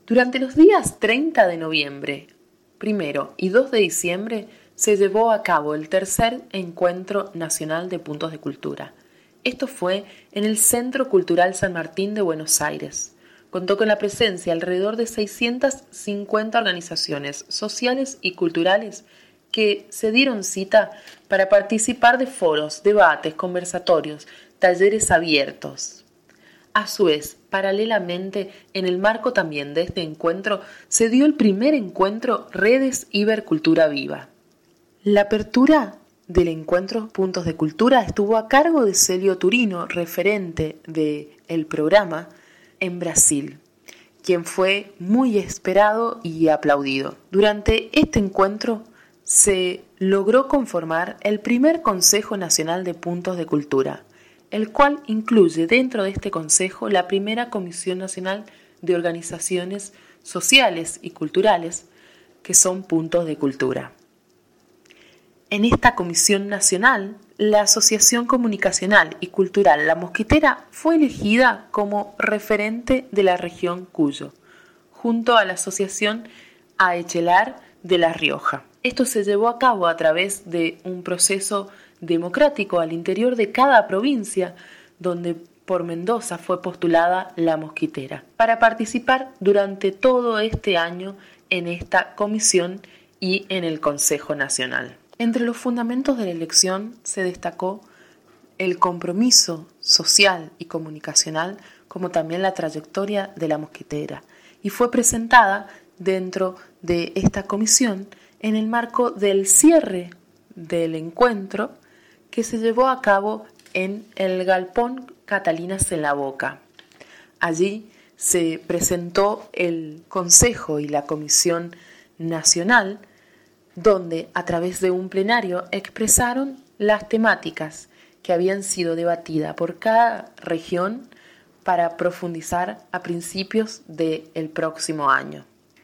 Durante los días 30 de noviembre, 1 y 2 de diciembre, se llevó a cabo el tercer Encuentro Nacional de Puntos de Cultura. Esto fue en el Centro Cultural San Martín de Buenos Aires. Contó con la presencia alrededor de 650 organizaciones sociales y culturales que se dieron cita para participar de foros, debates, conversatorios, talleres abiertos. A su vez, paralelamente, en el marco también de este encuentro, se dio el primer encuentro Redes Ibercultura Viva. La apertura del encuentro Puntos de Cultura estuvo a cargo de Celio Turino, referente del programa en Brasil, quien fue muy esperado y aplaudido. Durante este encuentro se logró conformar el primer Consejo Nacional de Puntos de Cultura, el cual incluye dentro de este consejo la primera Comisión Nacional de Organizaciones Sociales y Culturales, que son puntos de cultura. En esta Comisión Nacional, la Asociación Comunicacional y Cultural La Mosquitera fue elegida como referente de la región Cuyo, junto a la Asociación Aechelar de La Rioja. Esto se llevó a cabo a través de un proceso democrático al interior de cada provincia, donde por Mendoza fue postulada La Mosquitera, para participar durante todo este año en esta comisión y en el Consejo Nacional. Entre los fundamentos de la elección se destacó el compromiso social y comunicacional, como también la trayectoria de La Mosquitera, y fue presentada dentro de esta comisión en el marco del cierre del encuentro que se llevó a cabo en el Galpón Catalinas en la Boca. Allí se presentó el Consejo y la Comisión Nacional, donde a través de un plenario expresaron las temáticas que habían sido debatidas por cada región para profundizar a principios del próximo año.